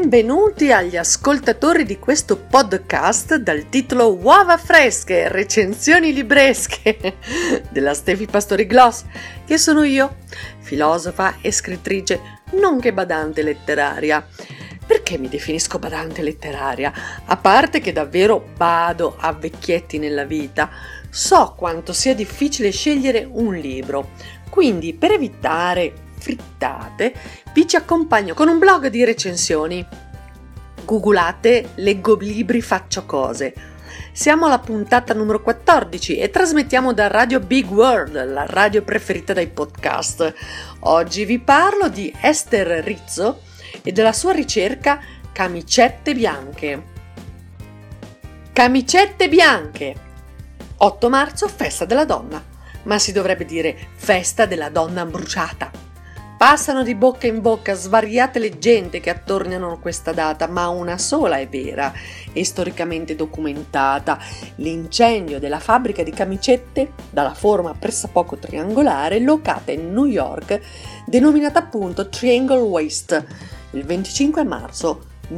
benvenuti agli ascoltatori di questo podcast dal titolo Uova fresche, recensioni libresche della Stefi Pastori Gloss, che sono io, filosofa e scrittrice, nonché badante letteraria. Perché mi definisco badante letteraria? A parte che davvero bado a vecchietti nella vita, so quanto sia difficile scegliere un libro, quindi per evitare frittate vi ci accompagno con un blog di recensioni. Googolate leggo libri faccio cose. Siamo alla puntata numero 14 e trasmettiamo da Radio Big World, la radio preferita dai podcast. Oggi vi parlo di Esther Rizzo e della sua ricerca Camicette bianche. Camicette bianche. 8 marzo, festa della donna, ma si dovrebbe dire festa della donna bruciata. Passano di bocca in bocca svariate leggende che attorniano questa data, ma una sola è vera e storicamente documentata: l'incendio della fabbrica di camicette dalla forma pressappoco triangolare locata in New York, denominata appunto Triangle Waste, il 25 marzo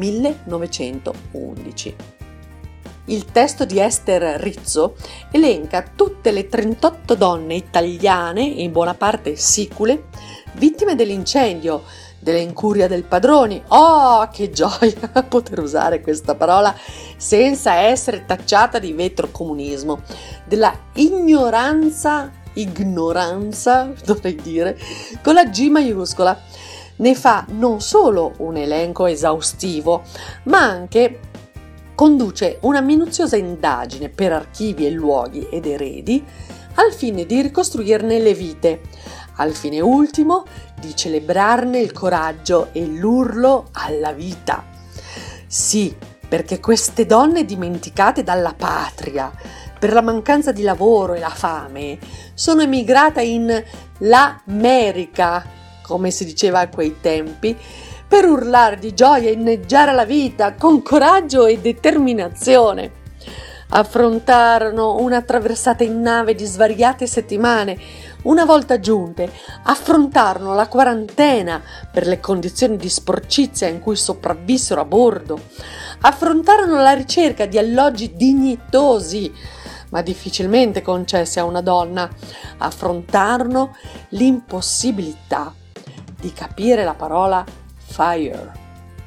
1911. Il testo di Esther Rizzo elenca tutte le 38 donne italiane, in buona parte sicule, vittime dell'incendio, dell'incuria del padroni. Oh, che gioia poter usare questa parola senza essere tacciata di vetrocomunismo, della ignoranza, dovrei dire, con la G maiuscola. Ne fa non solo un elenco esaustivo, ma anche conduce una minuziosa indagine per archivi e luoghi ed eredi al fine di ricostruirne le vite, al fine ultimo di celebrarne il coraggio e l'urlo alla vita. Sì, perché queste donne dimenticate dalla patria per la mancanza di lavoro e la fame sono emigrate in l'America, come si diceva a quei tempi, per urlare di gioia e inneggiare alla vita con coraggio e determinazione. Affrontarono una traversata in nave di svariate settimane. Una volta giunte, affrontarono la quarantena per le condizioni di sporcizia in cui sopravvissero a bordo. Affrontarono la ricerca di alloggi dignitosi, ma difficilmente concessi a una donna. Affrontarono l'impossibilità di capire la parola fire.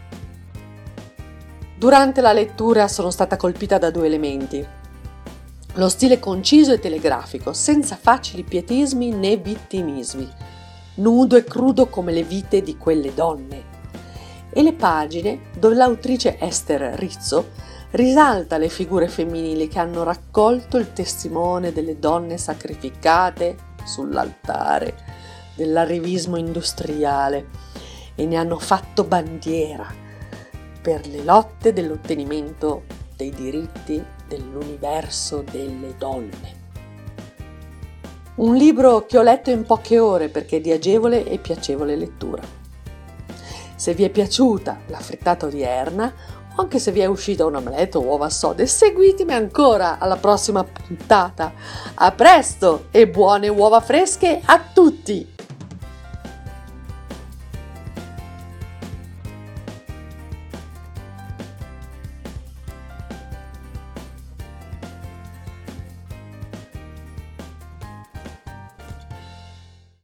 Durante la lettura sono stata colpita da 2 elementi: lo stile conciso e telegrafico, senza facili pietismi né vittimismi, nudo e crudo come le vite di quelle donne, e le pagine dove l'autrice Esther Rizzo risalta le figure femminili che hanno raccolto il testimone delle donne sacrificate sull'altare dell'arrivismo industriale e ne hanno fatto bandiera per le lotte dell'ottenimento dei diritti dell'universo delle donne. Un libro che ho letto in poche ore perché è di agevole e piacevole lettura. Se vi è piaciuta la frittata odierna, o anche se vi è uscita un omelette o uova sode, seguitemi ancora alla prossima puntata. A presto e buone uova fresche a tutti!